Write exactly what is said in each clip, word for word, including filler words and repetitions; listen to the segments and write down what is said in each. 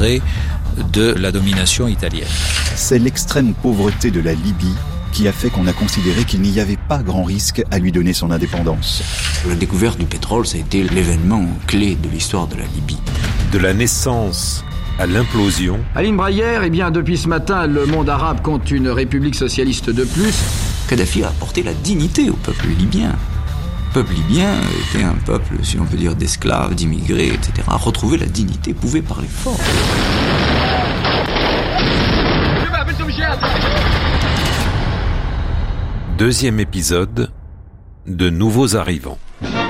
immigrés de la domination italienne. C'est l'extrême pauvreté de la Libye qui a fait qu'on a considéré qu'il n'y avait pas grand risque à lui donner son indépendance. La découverte du pétrole, ça a été l'événement clé de l'histoire de la Libye. De la naissance à l'implosion. Aline Braillère, eh bien, depuis ce matin, le monde arabe compte une république socialiste de plus. Kadhafi a apporté la dignité au peuple libyen. Le peuple libyen était un peuple, si l'on peut dire, d'esclaves, d'immigrés, et cetera. A retrouvé la dignité, pouvait parler fort. Deuxième épisode, de nouveaux arrivants.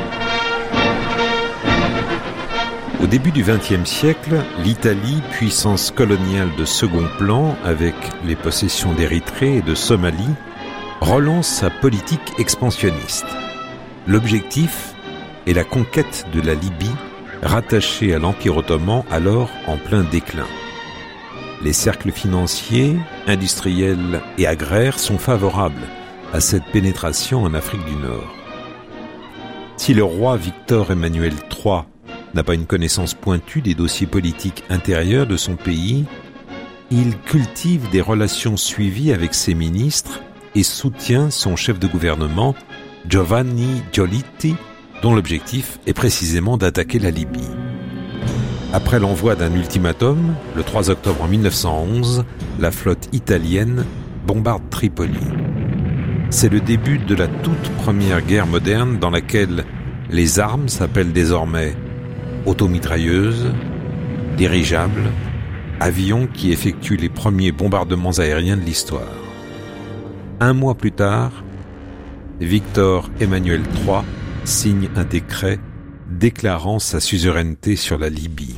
Au début du vingtième siècle, l'Italie, puissance coloniale de second plan, avec les possessions d'Érythrée et de Somalie, relance sa politique expansionniste. L'objectif est la conquête de la Libye, rattachée à l'Empire ottoman alors en plein déclin. Les cercles financiers, industriels et agraires sont favorables à cette pénétration en Afrique du Nord. Si le roi Victor Emmanuel trois n'a pas une connaissance pointue des dossiers politiques intérieurs de son pays, il cultive des relations suivies avec ses ministres et soutient son chef de gouvernement, Giovanni Giolitti, dont l'objectif est précisément d'attaquer la Libye. Après l'envoi d'un ultimatum, le trois octobre mille neuf cent onze, la flotte italienne bombarde Tripoli. C'est le début de la toute première guerre moderne dans laquelle les armes s'appellent désormais automitrailleuses, dirigeables, avions qui effectuent les premiers bombardements aériens de l'histoire. Un mois plus tard, Victor Emmanuel trois signe un décret déclarant sa suzeraineté sur la Libye.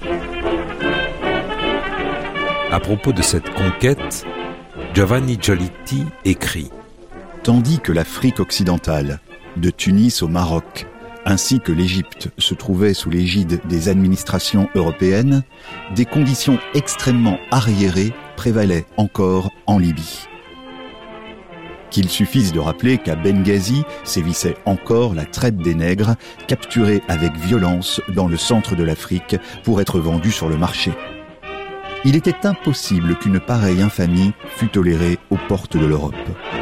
À propos de cette conquête, Giovanni Giolitti écrit « Tandis que l'Afrique occidentale, de Tunis au Maroc, ainsi que l'Égypte se trouvaient sous l'égide des administrations européennes, des conditions extrêmement arriérées prévalaient encore en Libye. Qu'il suffise de rappeler qu'à Benghazi sévissait encore la traite des nègres, capturés avec violence dans le centre de l'Afrique pour être vendus sur le marché. Il était impossible qu'une pareille infamie fût tolérée aux portes de l'Europe. »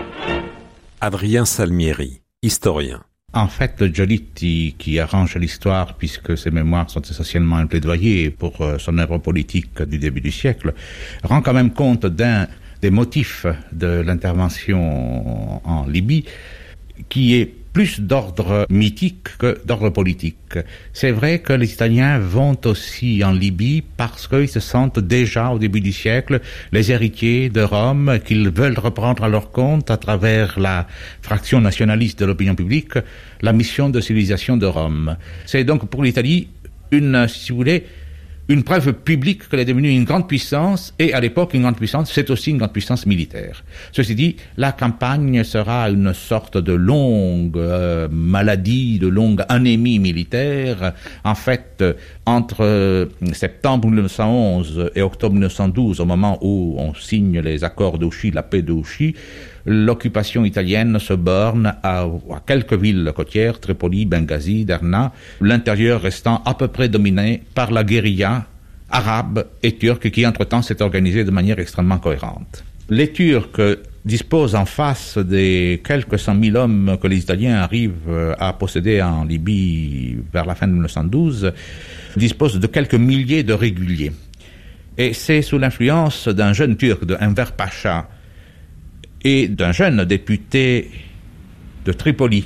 Adrien Salmieri, historien. En fait, le Giolitti, qui arrange l'histoire, puisque ses mémoires sont essentiellement un plaidoyer pour son œuvre politique du début du siècle, rend quand même compte d'un des motifs de l'intervention en Libye, qui est plus d'ordre mythique que d'ordre politique. C'est vrai que les Italiens vont aussi en Libye parce qu'ils se sentent déjà, au début du siècle, les héritiers de Rome, qu'ils veulent reprendre à leur compte, à travers la fraction nationaliste de l'opinion publique, la mission de civilisation de Rome. C'est donc pour l'Italie une, si vous voulez, une preuve publique qu'elle est devenue une grande puissance, et à l'époque, une grande puissance, c'est aussi une grande puissance militaire. Ceci dit, la campagne sera une sorte de longue euh, maladie, de longue anémie militaire. En fait, entre euh, septembre mille neuf cent onze et octobre mille neuf cent douze, au moment où on signe les accords d'Ouchy, la paix d'Ouchy, l'occupation italienne se borne à, à quelques villes côtières, Tripoli, Benghazi, Derna, l'intérieur restant à peu près dominé par la guérilla arabe et turque qui, entre-temps, s'est organisée de manière extrêmement cohérente. Les Turcs disposent en face des quelques cent mille hommes que les Italiens arrivent à posséder en Libye vers la fin de mille neuf cent douze, disposent de quelques milliers de réguliers. Et c'est sous l'influence d'un jeune Turc, de Enver Pacha, et d'un jeune député de Tripoli,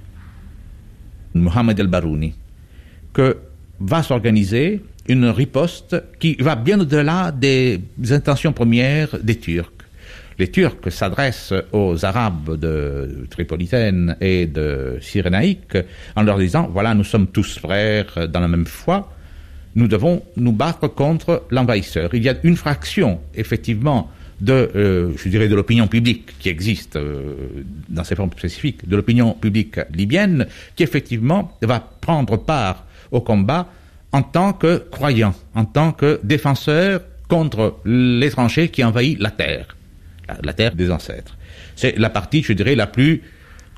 Mohamed El-Barouni, que va s'organiser une riposte qui va bien au-delà des intentions premières des Turcs. Les Turcs s'adressent aux Arabes de Tripolitaine et de Cyrénaïque en leur disant « Voilà, nous sommes tous frères dans la même foi, nous devons nous battre contre l'envahisseur. » Il y a une fraction, effectivement, de, euh, je dirais, de l'opinion publique qui existe euh, dans ses formes spécifiques, de l'opinion publique libyenne, qui effectivement va prendre part au combat en tant que croyant, en tant que défenseur contre l'étranger qui envahit la terre, la, la terre des ancêtres. C'est la partie, je dirais, la plus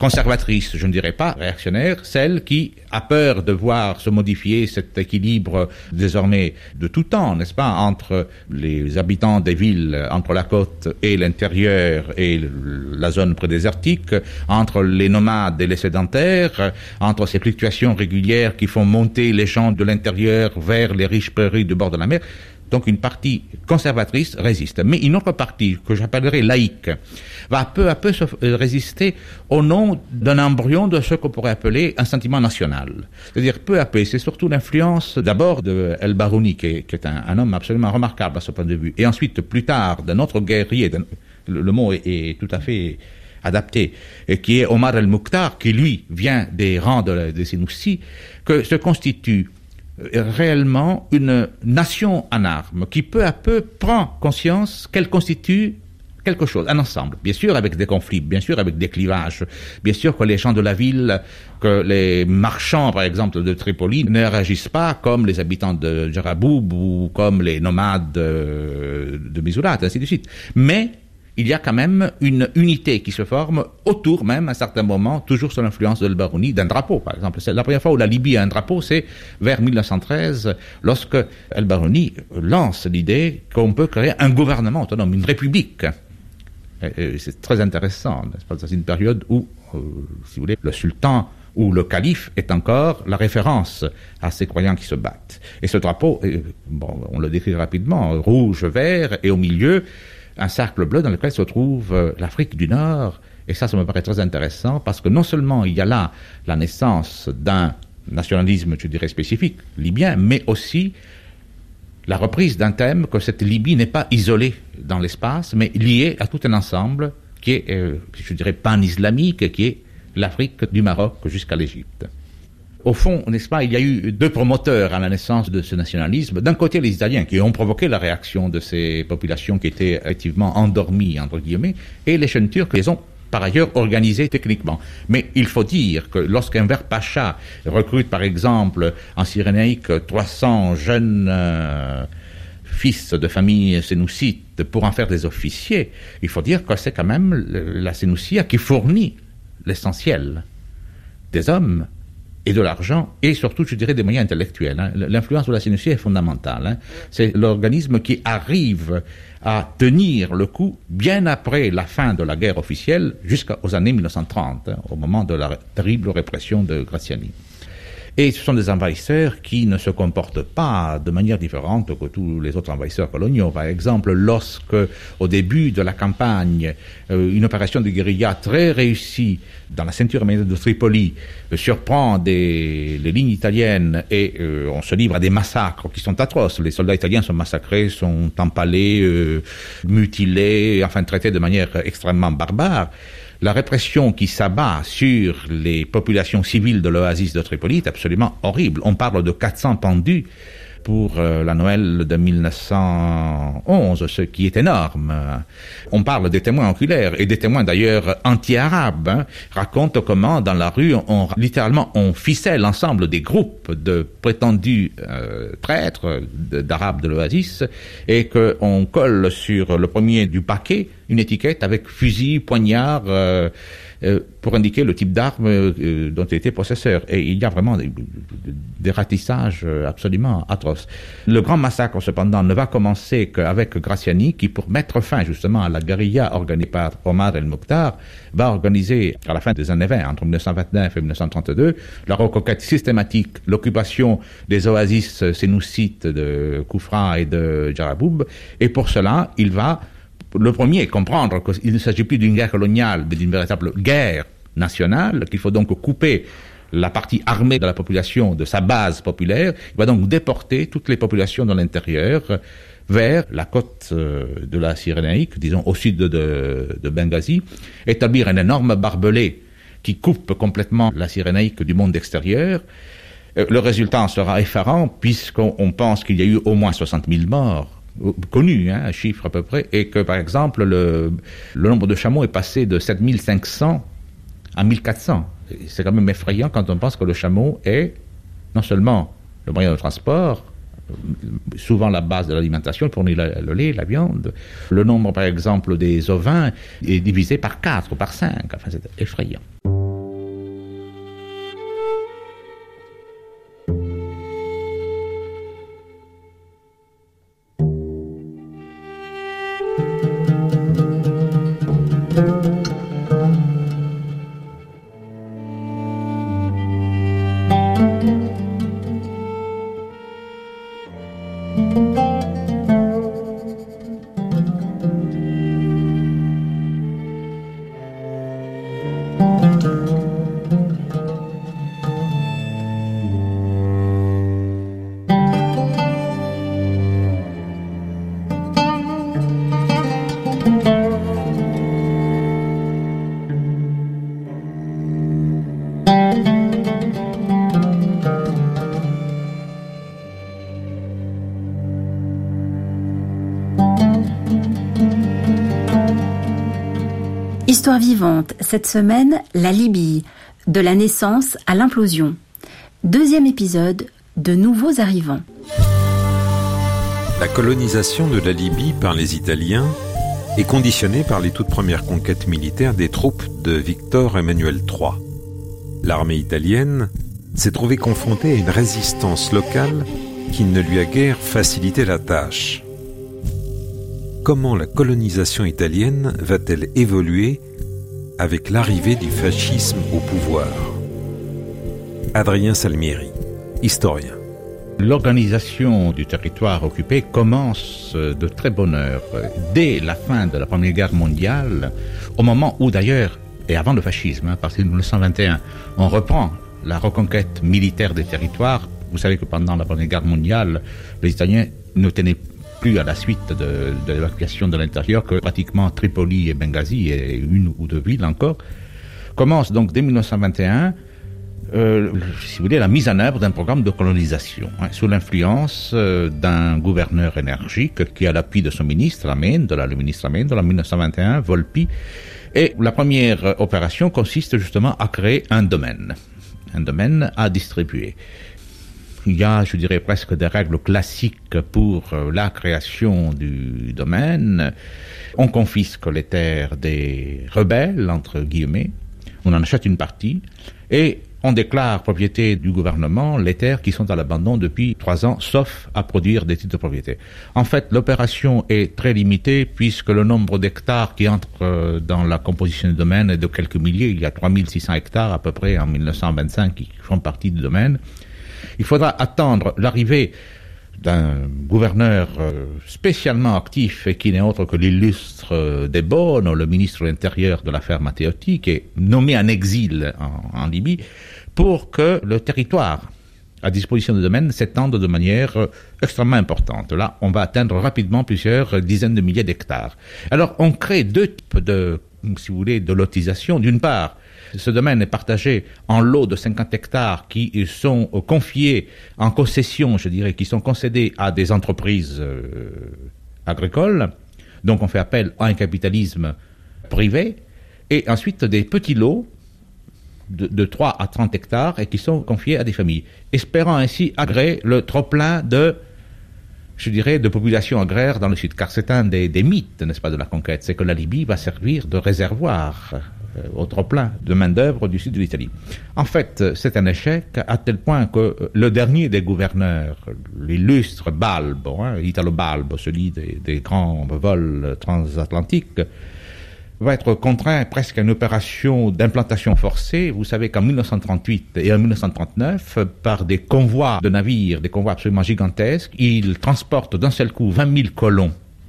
conservatrice, je ne dirais pas réactionnaire, celle qui a peur de voir se modifier cet équilibre désormais de tout temps, n'est-ce pas, entre les habitants des villes, entre la côte et l'intérieur et la zone prédésertique, entre les nomades et les sédentaires, entre ces fluctuations régulières qui font monter les gens de l'intérieur vers les riches prairies du bord de la mer. Donc une partie conservatrice résiste. Mais une autre partie, que j'appellerais laïque, va peu à peu se résister au nom d'un embryon de ce qu'on pourrait appeler un sentiment national. C'est-à-dire peu à peu, c'est surtout l'influence d'abord de El Barouni, qui est, qui est un, un homme absolument remarquable à ce point de vue, et ensuite plus tard d'un autre guerrier, d'un, le, le mot est, est tout à fait adapté, et qui est Omar el-Mukhtar, qui lui vient des rangs de, de Senoussi, que se constitue réellement une nation en armes qui peu à peu prend conscience qu'elle constitue quelque chose, un ensemble, bien sûr avec des conflits, bien sûr avec des clivages, bien sûr que les gens de la ville, que les marchands par exemple de Tripoli ne réagissent pas comme les habitants de Djaraboub ou comme les nomades de, de Misurat, ainsi de suite. Mais il y a quand même une unité qui se forme autour même, à certains moments, toujours sous l'influence de El Barouni, d'un drapeau, par exemple. C'est la première fois où la Libye a un drapeau, c'est vers mille neuf cent treize, lorsque El Barouni lance l'idée qu'on peut créer un gouvernement autonome, une république. Et c'est très intéressant, n'est-ce pas? C'est une période où, euh, si vous voulez, le sultan ou le calife est encore la référence à ces croyants qui se battent. Et ce drapeau, bon, on le décrit rapidement, rouge, vert, et au milieu, un cercle bleu dans lequel se trouve euh, l'Afrique du Nord. Et ça, ça me paraît très intéressant parce que non seulement il y a là la naissance d'un nationalisme, je dirais, spécifique, libyen, mais aussi la reprise d'un thème que cette Libye n'est pas isolée dans l'espace, mais liée à tout un ensemble qui est, euh, je dirais, pan-islamique, qui est l'Afrique du Maroc jusqu'à l'Égypte. Au fond, n'est-ce pas, il y a eu deux promoteurs à la naissance de ce nationalisme. D'un côté, les Italiens, qui ont provoqué la réaction de ces populations qui étaient effectivement endormies, entre guillemets, et les jeunes Turcs les ont par ailleurs organisés techniquement. Mais il faut dire que lorsqu'Enver Pacha recrute, par exemple, en Cyrénaïque, trois cents jeunes euh, fils de famille sénoussite pour en faire des officiers, il faut dire que c'est quand même la Sénoussia qui fournit l'essentiel des hommes et de l'argent, et surtout, je dirais, des moyens intellectuels. Hein. L'influence de la Sénoussia est fondamentale. Hein. C'est l'organisme qui arrive à tenir le coup bien après la fin de la guerre officielle jusqu'aux années mille neuf cent trente, hein, au moment de la terrible répression de Graziani. Et ce sont des envahisseurs qui ne se comportent pas de manière différente que tous les autres envahisseurs coloniaux. Par exemple, lorsque, au début de la campagne, euh, une opération de guérilla très réussie dans la ceinture médiane de Tripoli euh, surprend des, les lignes italiennes et euh, on se livre à des massacres qui sont atroces. Les soldats italiens sont massacrés, sont empalés, euh, mutilés, enfin traités de manière extrêmement barbare. La répression qui s'abat sur les populations civiles de l'oasis de Tripoli est absolument horrible. On parle de quatre cents pendus pour euh, la Noël de mille neuf cent onze, ce qui est énorme. On parle des témoins oculaires, et des témoins d'ailleurs anti-arabes, hein, racontent comment dans la rue, on, littéralement, on ficelle l'ensemble des groupes de prétendus euh, prêtres d'arabes de l'oasis, et qu'on colle sur le premier du paquet une étiquette avec fusil, poignard, euh, euh, pour indiquer le type d'arme euh, dont il était possesseur. Et il y a vraiment des, des ratissages absolument atroces. Le grand massacre, cependant, ne va commencer qu'avec Graziani, qui, pour mettre fin justement à la guérilla organisée par Omar el-Mukhtar, va organiser, à la fin des années vingt, entre mille neuf cent vingt-neuf et mille neuf cent trente-deux, la reconquête systématique, l'occupation des oasis sénoussites de Koufra et de Djaraboub. Et pour cela, il va le premier, comprendre qu'il ne s'agit plus d'une guerre coloniale, mais d'une véritable guerre nationale, qu'il faut donc couper la partie armée de la population de sa base populaire. Il va donc déporter toutes les populations dans l'intérieur vers la côte de la Cyrénaïque, disons au sud de, de Benghazi, établir un énorme barbelé qui coupe complètement la Cyrénaïque du monde extérieur. Le résultat en sera effarant, puisqu'on pense qu'il y a eu au moins soixante mille morts, connu, hein, un chiffre à peu près, et que par exemple le, le nombre de chameaux est passé de sept mille cinq cents à mille quatre cents. C'est quand même effrayant quand on pense que le chameau est non seulement le moyen de transport, souvent la base de l'alimentation, pour le, le lait, la viande. Le nombre par exemple des ovins est divisé par quatre ou par cinq, enfin c'est effrayant. Histoire vivante, cette semaine, la Libye, de la naissance à l'implosion. Deuxième épisode, de nouveaux arrivants. La colonisation de la Libye par les Italiens est conditionnée par les toutes premières conquêtes militaires des troupes de Victor Emmanuel trois. L'armée italienne s'est trouvée confrontée à une résistance locale qui ne lui a guère facilité la tâche. Comment la colonisation italienne va-t-elle évoluer avec l'arrivée du fascisme au pouvoir ? Adrien Salmieri, historien. L'organisation du territoire occupé commence de très bonne heure, dès la fin de la Première Guerre mondiale, au moment où d'ailleurs, et avant le fascisme, à partir de dix-neuf cent vingt et un, on reprend la reconquête militaire des territoires. Vous savez que pendant la Première Guerre mondiale, les Italiens ne tenaient plus à la suite de, de l'évacuation de l'intérieur que pratiquement Tripoli et Benghazi et une ou deux villes encore. Commence donc dès dix-neuf cent vingt et un, euh, si vous voulez, la mise en œuvre d'un programme de colonisation, hein, sous l'influence euh, d'un gouverneur énergique qui, à l'appui de son ministre, Amendola, le ministre Amendola, en dix-neuf cent vingt et un, Volpi. Et la première opération consiste justement à créer un domaine, un domaine à distribuer. Il y a, je dirais, presque des règles classiques pour la création du domaine. On confisque les terres des rebelles, entre guillemets. On en achète une partie. Et on déclare propriété du gouvernement les terres qui sont à l'abandon depuis trois ans, sauf à produire des titres de propriété. En fait, l'opération est très limitée puisque le nombre d'hectares qui entrent dans la composition du domaine est de quelques milliers. Il y a trois mille six cents hectares à peu près en dix-neuf cent vingt-cinq qui font partie du domaine. Il faudra attendre l'arrivée d'un gouverneur spécialement actif et qui n'est autre que l'illustre De Bono, le ministre de l'Intérieur de l'affaire Matteotti, qui est nommé en exil en, en Libye, pour que le territoire à disposition du domaine s'étende de manière extrêmement importante. Là, on va atteindre rapidement plusieurs dizaines de milliers d'hectares. Alors, on crée deux types de, si vous voulez, de lotisation. D'une part, ce domaine est partagé en lots de cinquante hectares qui sont confiés en concession, je dirais, qui sont concédés à des entreprises euh, agricoles. Donc on fait appel à un capitalisme privé. Et ensuite des petits lots de, de trois à trente hectares et qui sont confiés à des familles, espérant ainsi agréer le trop-plein de, je dirais, de population agraire dans le sud. Car c'est un des, des mythes, n'est-ce pas, de la conquête, c'est que la Libye va servir de réservoir au trop-plein de main-d'œuvre du sud de l'Italie. En fait, c'est un échec à tel point que le dernier des gouverneurs, l'illustre Balbo, hein, Italo Balbo, celui des, des grands vols transatlantiques, va être contraint presque à une opération d'implantation forcée. Vous savez qu'en dix-neuf cent trente-huit et en dix-neuf cent trente-neuf, par des convois de navires, des convois absolument gigantesques, il transporte d'un seul coup vingt mille colons.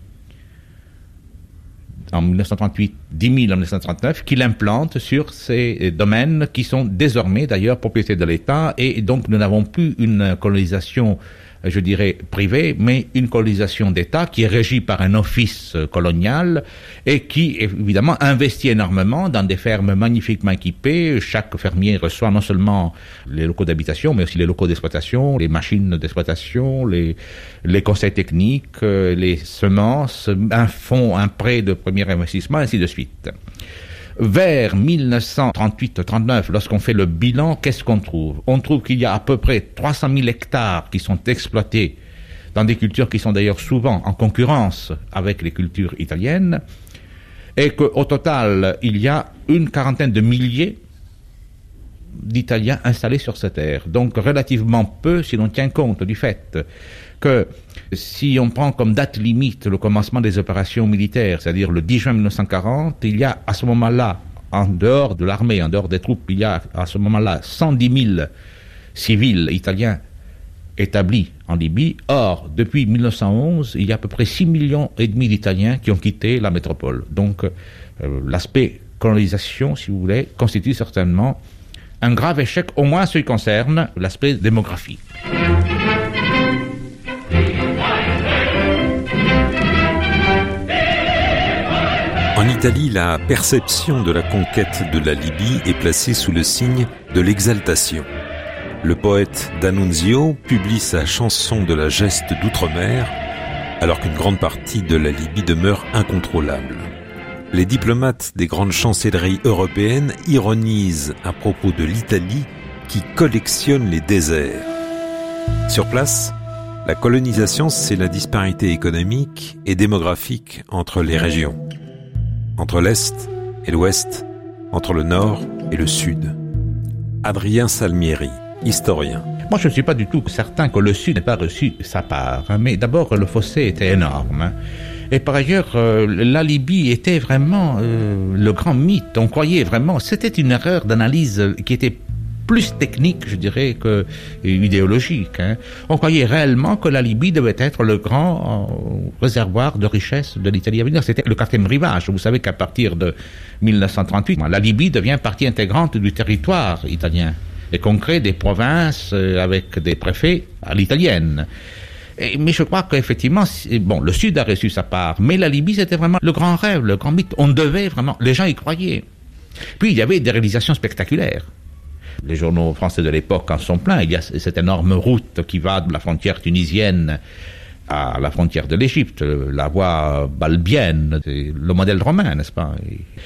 En dix-neuf cent trente-huit, dix mille en dix-neuf cent trente-neuf, qu'il implante sur ces domaines qui sont désormais d'ailleurs propriété de l'État, et donc nous n'avons plus une colonisation, je dirais, privée, mais une colonisation d'État qui est régie par un office colonial et qui, évidemment, investit énormément dans des fermes magnifiquement équipées. Chaque fermier reçoit non seulement les locaux d'habitation, mais aussi les locaux d'exploitation, les machines d'exploitation, les, les conseils techniques, les semences, un fonds, un prêt de premier investissement, ainsi de suite. Vers dix-neuf cent trente-huit trente-neuf, lorsqu'on fait le bilan, qu'est-ce qu'on trouve ? On trouve qu'il y a à peu près trois cent mille hectares qui sont exploités dans des cultures qui sont d'ailleurs souvent en concurrence avec les cultures italiennes, et qu'au total, il y a une quarantaine de milliers d'Italiens installés sur ces terres. Donc relativement peu si l'on tient compte du fait que si on prend comme date limite le commencement des opérations militaires, c'est-à-dire le dix juin mille neuf cent quarante, il y a à ce moment-là, en dehors de l'armée, en dehors des troupes, il y a à ce moment-là cent dix mille civils italiens établis en Libye. Or, depuis mille neuf cent onze, il y a à peu près six millions et demi d'Italiens qui ont quitté la métropole. Donc, euh, l'aspect colonisation, si vous voulez, constitue certainement un grave échec, au moins ce qui concerne l'aspect démographique. En Italie, la perception de la conquête de la Libye est placée sous le signe de l'exaltation. Le poète D'Annunzio publie sa chanson de la geste d'outre-mer, alors qu'une grande partie de la Libye demeure incontrôlable. Les diplomates des grandes chancelleries européennes ironisent à propos de l'Italie qui collectionne les déserts. Sur place, la colonisation, c'est la disparité économique et démographique entre les régions, entre l'Est et l'Ouest, entre le Nord et le Sud. Adrien Salmieri, historien. Moi, je ne suis pas du tout certain que le Sud n'ait pas reçu sa part, hein, mais d'abord, le fossé était énorme. Hein. Et par ailleurs, euh, la Libye était vraiment euh, le grand mythe. On croyait vraiment, c'était une erreur d'analyse qui était plus technique, je dirais, que idéologique. Hein. On croyait réellement que la Libye devait être le grand euh, réservoir de richesse de l'Italie à venir. C'était le quatrième rivage. Vous savez qu'à partir de mille neuf cent trente-huit, la Libye devient partie intégrante du territoire italien et qu'on crée des provinces euh, avec des préfets à l'italienne. Et, mais je crois qu'effectivement, bon, le Sud a reçu sa part, mais la Libye, c'était vraiment le grand rêve, le grand mythe. On devait vraiment, les gens y croyaient. Puis il y avait des réalisations spectaculaires. Les journaux français de l'époque en sont pleins. Il y a cette énorme route qui va de la frontière tunisienne à la frontière de l'Égypte, la voie balbienne, le modèle romain, n'est-ce pas?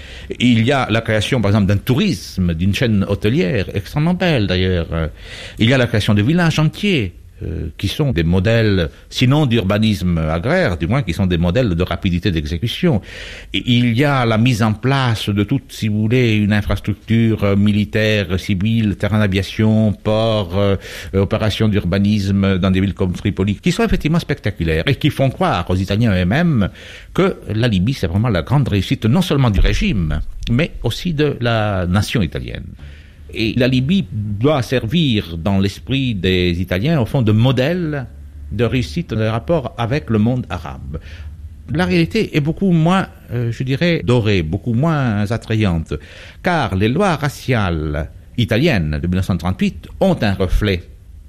Il y a la création, par exemple, d'un tourisme, d'une chaîne hôtelière extrêmement belle, d'ailleurs. Il y a la création de villages entiers, Euh, qui sont des modèles, sinon d'urbanisme agraire, du moins qui sont des modèles de rapidité d'exécution. Et il y a la mise en place de toute, si vous voulez, une infrastructure euh, militaire, civile, terrain d'aviation, port, euh, opérations d'urbanisme dans des villes comme Tripoli, qui sont effectivement spectaculaires et qui font croire aux Italiens eux-mêmes que la Libye, c'est vraiment la grande réussite, non seulement du régime, mais aussi de la nation italienne. Et la Libye doit servir dans l'esprit des Italiens, au fond, de modèle de réussite dans les rapports avec le monde arabe. La réalité est beaucoup moins, euh, je dirais, dorée, beaucoup moins attrayante, car les lois raciales italiennes de mille neuf cent trente-huit ont un reflet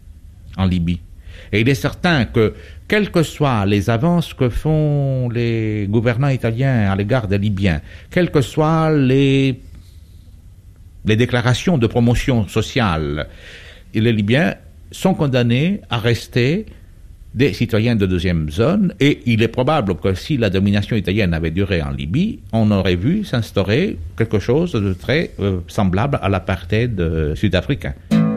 en Libye. Et il est certain que, quelles que soient les avances que font les gouvernants italiens à l'égard des Libyens, quelles que soient les les déclarations de promotion sociale, et les Libyens sont condamnés à rester des citoyens de deuxième zone, et il est probable que si la domination italienne avait duré en Libye, on aurait vu s'instaurer quelque chose de très euh, semblable à l'apartheid euh, sud-africain.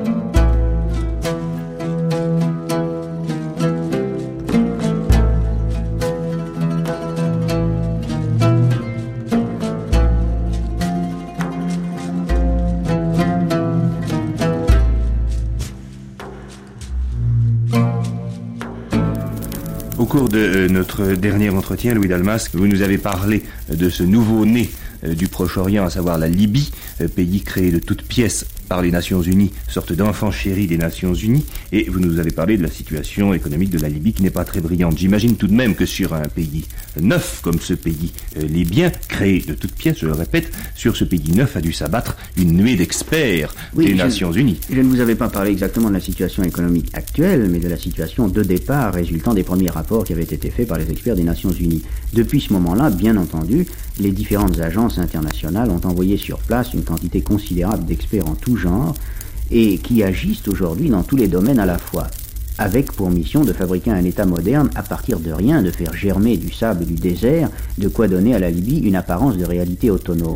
Au cours de notre dernier entretien, Louis Dalmas, vous nous avez parlé de ce nouveau-né du Proche-Orient, à savoir la Libye, pays créé de toutes pièces par les Nations Unies, sorte d'enfant chéri des Nations Unies, et vous nous avez parlé de la situation économique de la Libye qui n'est pas très brillante. J'imagine tout de même que sur un pays neuf comme ce pays euh, libyen, créé de toutes pièces, je le répète, sur ce pays neuf a dû s'abattre une nuée d'experts oui, des je, Nations Unies. Je ne vous avais pas parlé exactement de la situation économique actuelle, mais de la situation de départ résultant des premiers rapports qui avaient été faits par les experts des Nations Unies. Depuis ce moment-là, bien entendu, les différentes agences internationales ont envoyé sur place une quantité considérable d'experts en tout genre et qui agissent aujourd'hui dans tous les domaines à la fois, avec pour mission de fabriquer un État moderne à partir de rien, de faire germer du sable et du désert, de quoi donner à la Libye une apparence de réalité autonome.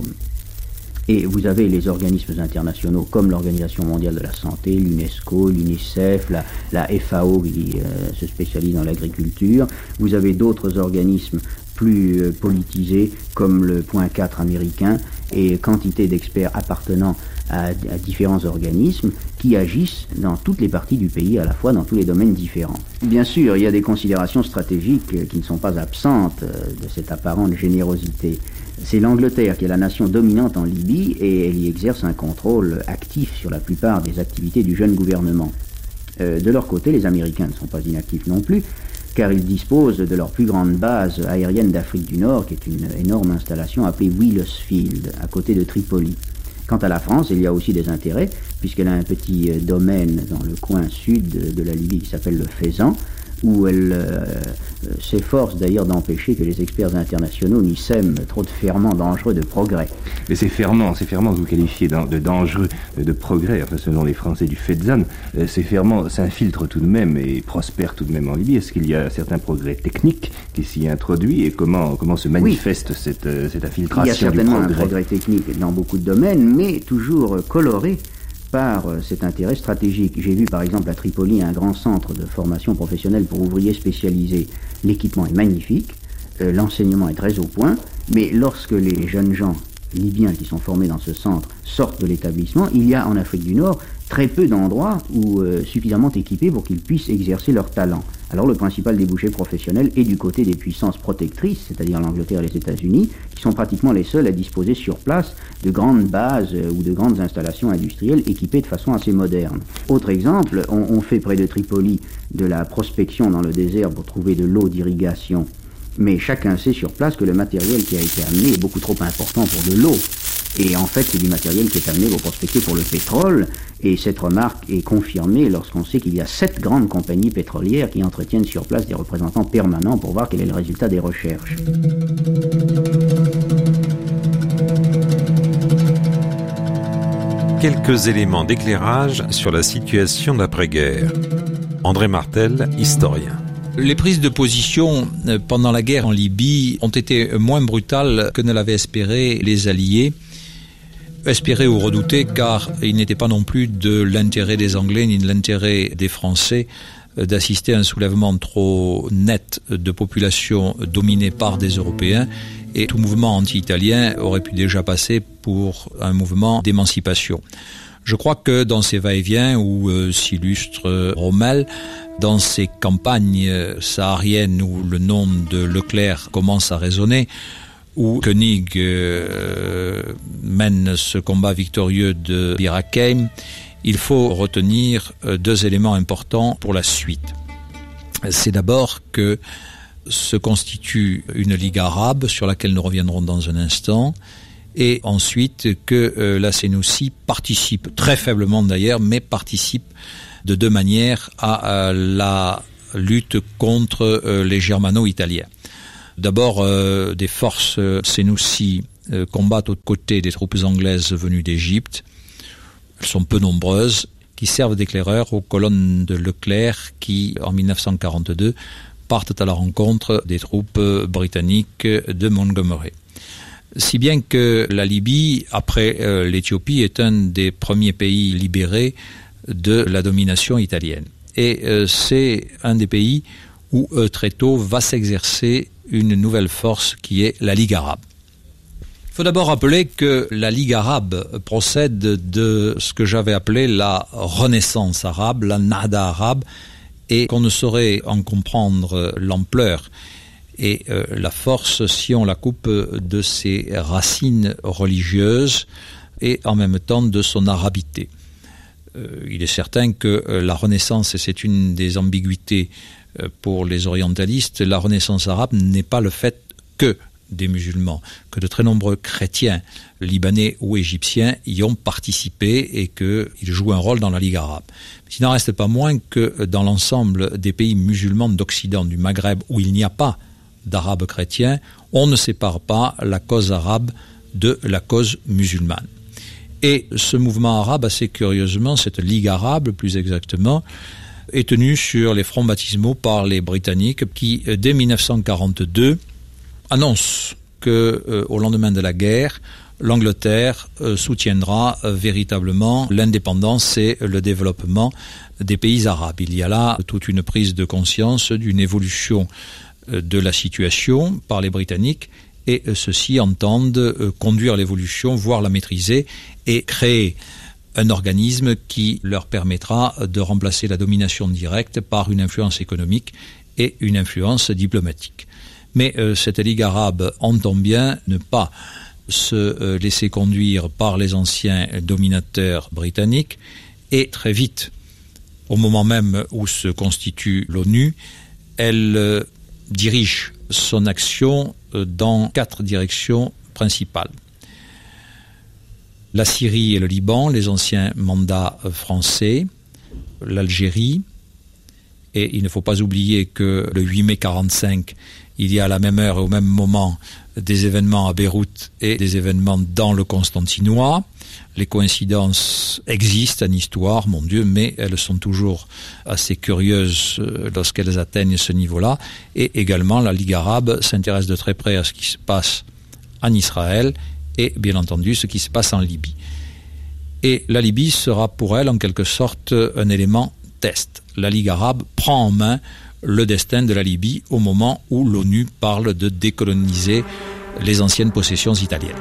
Et vous avez les organismes internationaux comme l'Organisation mondiale de la santé, l'UNESCO, l'UNICEF, la, la F A O qui euh, se spécialise dans l'agriculture. Vous avez d'autres organismes plus euh, politisés comme le point quatre américain et quantité d'experts appartenant à, à différents organismes qui agissent dans toutes les parties du pays, à la fois dans tous les domaines différents. Bien sûr, il y a des considérations stratégiques qui ne sont pas absentes de cette apparente générosité. C'est l'Angleterre qui est la nation dominante en Libye et elle y exerce un contrôle actif sur la plupart des activités du jeune gouvernement. Euh, de leur côté, les Américains ne sont pas inactifs non plus, car ils disposent de leur plus grande base aérienne d'Afrique du Nord, qui est une énorme installation appelée Wheelersfield, à côté de Tripoli. Quant à la France, il y a aussi des intérêts, puisqu'elle a un petit domaine dans le coin sud de la Libye qui s'appelle le Faisan, où elle euh, s'efforce d'ailleurs d'empêcher que les experts internationaux n'y sèment trop de ferments dangereux de progrès. Mais ces ferments, ces ferments que vous qualifiez de dangereux de progrès, enfin selon les Français du Fezzan, ces ferments s'infiltrent tout de même et prospèrent tout de même en Libye. Est-ce qu'il y a certains progrès techniques qui s'y introduisent et comment, comment se manifeste oui. cette, cette infiltration du progrès ? Il y a certainement un progrès technique dans beaucoup de domaines, mais toujours coloré par cet intérêt stratégique. J'ai vu par exemple à Tripoli un grand centre de formation professionnelle pour ouvriers spécialisés. L'équipement est magnifique, euh, l'enseignement est très au point, mais lorsque les jeunes gens libyens qui sont formés dans ce centre sortent de l'établissement, il y a en Afrique du Nord très peu d'endroits où euh, suffisamment équipés pour qu'ils puissent exercer leur talent. Alors le principal débouché professionnel est du côté des puissances protectrices, c'est-à-dire l'Angleterre et les États-Unis, qui sont pratiquement les seuls à disposer sur place de grandes bases euh, ou de grandes installations industrielles équipées de façon assez moderne. Autre exemple, on, on fait près de Tripoli de la prospection dans le désert pour trouver de l'eau d'irrigation. Mais chacun sait sur place que le matériel qui a été amené est beaucoup trop important pour de l'eau. Et en fait, c'est du matériel qui est amené pour prospecter pour le pétrole. Et cette remarque est confirmée lorsqu'on sait qu'il y a sept grandes compagnies pétrolières qui entretiennent sur place des représentants permanents pour voir quel est le résultat des recherches. Quelques éléments d'éclairage sur la situation d'après-guerre. André Martel, historien. Les prises de position pendant la guerre en Libye ont été moins brutales que ne l'avaient espéré les Alliés. Espéré ou redouté, car il n'était pas non plus de l'intérêt des Anglais ni de l'intérêt des Français d'assister à un soulèvement trop net de populations dominées par des Européens, et tout mouvement anti-italien aurait pu déjà passer pour un mouvement d'émancipation. Je crois que dans ces va-et-vient où euh, s'illustre Rommel, dans ces campagnes sahariennes où le nom de Leclerc commence à résonner, où Koenig euh, mène ce combat victorieux de Bir Hakeim, il faut retenir euh, deux éléments importants pour la suite. C'est d'abord que se constitue une ligue arabe sur laquelle nous reviendrons dans un instant, et ensuite que euh, la Sénoussi participe, très faiblement d'ailleurs, mais participe de deux manières à, à la lutte contre euh, les germano-italiens. D'abord, euh, des forces euh, Sénoussi euh, combattent aux côtés des troupes anglaises venues d'Égypte. Elles sont peu nombreuses, qui servent d'éclaireurs aux colonnes de Leclerc qui, en dix-neuf cent quarante-deux, partent à la rencontre des troupes britanniques de Montgomery. Si bien que la Libye, après euh, l'Éthiopie, est un des premiers pays libérés de la domination italienne. Et euh, c'est un des pays où euh, très tôt va s'exercer une nouvelle force qui est la Ligue arabe. Il faut d'abord rappeler que la Ligue arabe procède de ce que j'avais appelé la Renaissance arabe, la Nahda arabe, et qu'on ne saurait en comprendre l'ampleur et euh, la force si on la coupe de ses racines religieuses et en même temps de son arabité. Euh, il est certain que euh, la Renaissance, et c'est une des ambiguïtés euh, pour les orientalistes, la Renaissance arabe n'est pas le fait que des musulmans, que de très nombreux chrétiens libanais ou égyptiens y ont participé et qu'ils jouent un rôle dans la Ligue arabe. Il n'en reste pas moins que dans l'ensemble des pays musulmans d'Occident, du Maghreb, où il n'y a pas d'arabes chrétiens, on ne sépare pas la cause arabe de la cause musulmane. Et ce mouvement arabe, assez curieusement, cette Ligue arabe plus exactement, est tenu sur les fronts baptismaux par les Britanniques qui, dès dix-neuf cent quarante-deux, annoncent que, euh, au lendemain de la guerre, l'Angleterre euh, soutiendra euh, véritablement l'indépendance et le développement des pays arabes. Il y a là toute une prise de conscience d'une évolution euh, de la situation par les Britanniques, et euh, ceux-ci entendent euh, conduire l'évolution, voire la maîtriser, et créer un organisme qui leur permettra de remplacer la domination directe par une influence économique et une influence diplomatique. Mais euh, cette Ligue arabe entend bien ne pas se euh, laisser conduire par les anciens dominateurs britanniques, et très vite, au moment même où se constitue l'ONU, elle euh, dirige son action euh, dans quatre directions principales. La Syrie et le Liban, les anciens mandats français, l'Algérie Et il ne faut pas oublier que le huit mai quarante-cinq, il y a à la même heure et au même moment des événements à Beyrouth et des événements dans le Constantinois. Les coïncidences existent en histoire, mon Dieu, mais elles sont toujours assez curieuses lorsqu'elles atteignent ce niveau-là. Et également, la Ligue arabe s'intéresse de très près à ce qui se passe en Israël et, bien entendu, ce qui se passe en Libye. Et la Libye sera pour elle, en quelque sorte, un élément test. La Ligue arabe prend en main le destin de la Libye au moment où l'ONU parle de décoloniser les anciennes possessions italiennes.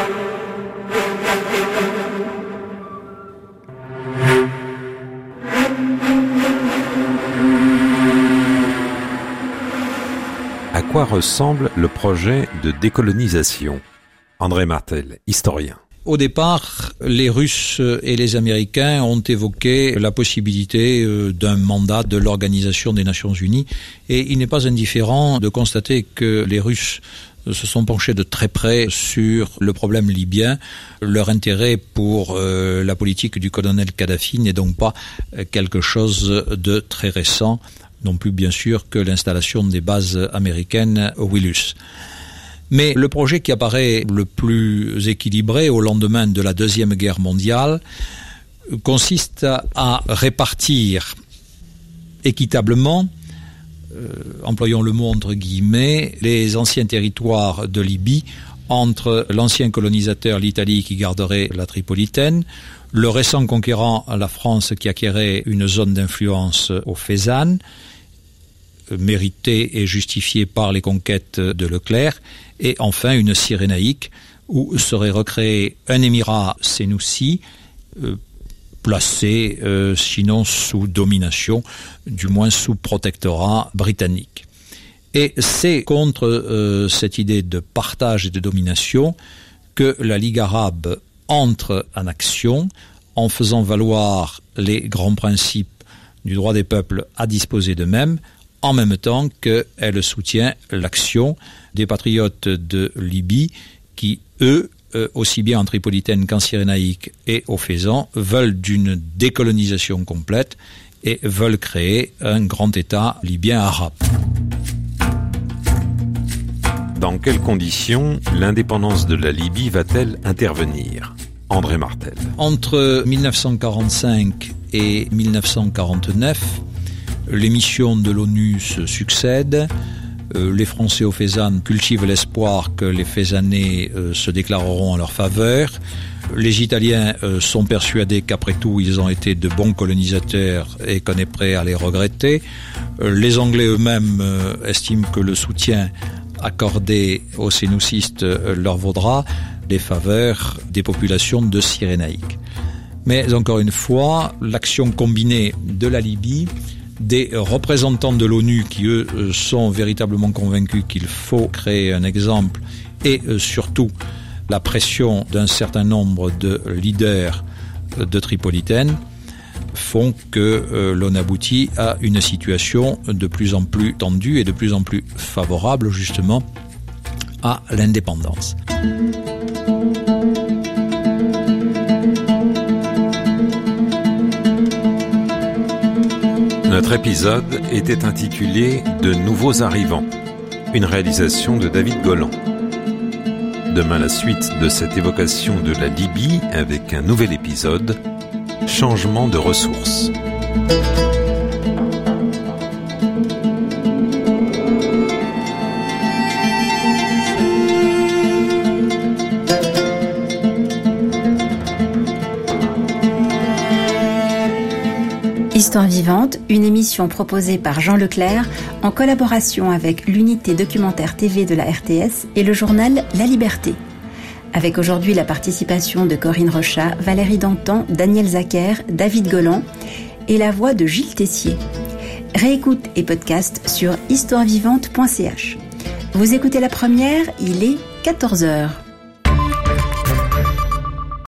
À quoi ressemble le projet de décolonisation ? André Martel, historien. Au départ, les Russes et les Américains ont évoqué la possibilité d'un mandat de l'Organisation des Nations Unies, et il n'est pas indifférent de constater que les Russes se sont penchés de très près sur le problème libyen. Leur intérêt pour euh, la politique du colonel Kadhafi n'est donc pas quelque chose de très récent, non plus bien sûr que l'installation des bases américaines au Wilus. Mais le projet qui apparaît le plus équilibré au lendemain de la Deuxième Guerre mondiale consiste à répartir équitablement, euh, employons le mot entre guillemets, les anciens territoires de Libye entre l'ancien colonisateur, l'Italie, qui garderait la Tripolitaine, le récent conquérant, la France, qui acquérait une zone d'influence au Fezzan, méritée et justifiée par les conquêtes de Leclerc, et enfin une Cyrénaïque où serait recréé un émirat sénoussi, euh, placé euh, sinon sous domination, du moins sous protectorat britannique. Et c'est contre euh, cette idée de partage et de domination que la Ligue arabe entre en action en faisant valoir les grands principes du droit des peuples à disposer d'eux-mêmes, en même temps qu'elle soutient l'action des patriotes de Libye qui, eux, euh, aussi bien en Tripolitaine qu'en Cyrénaïque et au Fezzan, veulent d'une décolonisation complète et veulent créer un grand État libyen arabe. Dans quelles conditions l'indépendance de la Libye va-t-elle intervenir ? André Martel. Entre mille neuf cent quarante-cinq et mille neuf cent quarante-neuf, les missions de l'ONU se succèdent. Euh, les Français au Fezzan cultivent l'espoir que les Fezzanais euh, se déclareront en leur faveur. Les Italiens euh, sont persuadés qu'après tout, ils ont été de bons colonisateurs et qu'on est prêt à les regretter. Euh, les Anglais eux-mêmes euh, estiment que le soutien accordé aux sénoussistes euh, leur vaudra des faveurs des populations de Cyrénaïque. Mais encore une fois, l'action combinée de la Libye, des représentants de l'ONU qui, eux, sont véritablement convaincus qu'il faut créer un exemple, et surtout la pression d'un certain nombre de leaders de Tripolitaine, font que euh, l'on aboutit à une situation de plus en plus tendue et de plus en plus favorable justement à l'indépendance. Notre épisode était intitulé « De nouveaux arrivants », une réalisation de David Golan. Demain, la suite de cette évocation de la Libye avec un nouvel épisode « Changement de ressources ». Histoire vivante, une émission proposée par Jean Leclerc en collaboration avec l'unité documentaire T V de la R T S et le journal La Liberté. Avec aujourd'hui la participation de Corinne Rochat, Valérie Dantan, Daniel Zacher, David Golan et la voix de Gilles Tessier. Réécoute et podcast sur histoire vivante point c h. Vous écoutez la première, il est quatorze heures.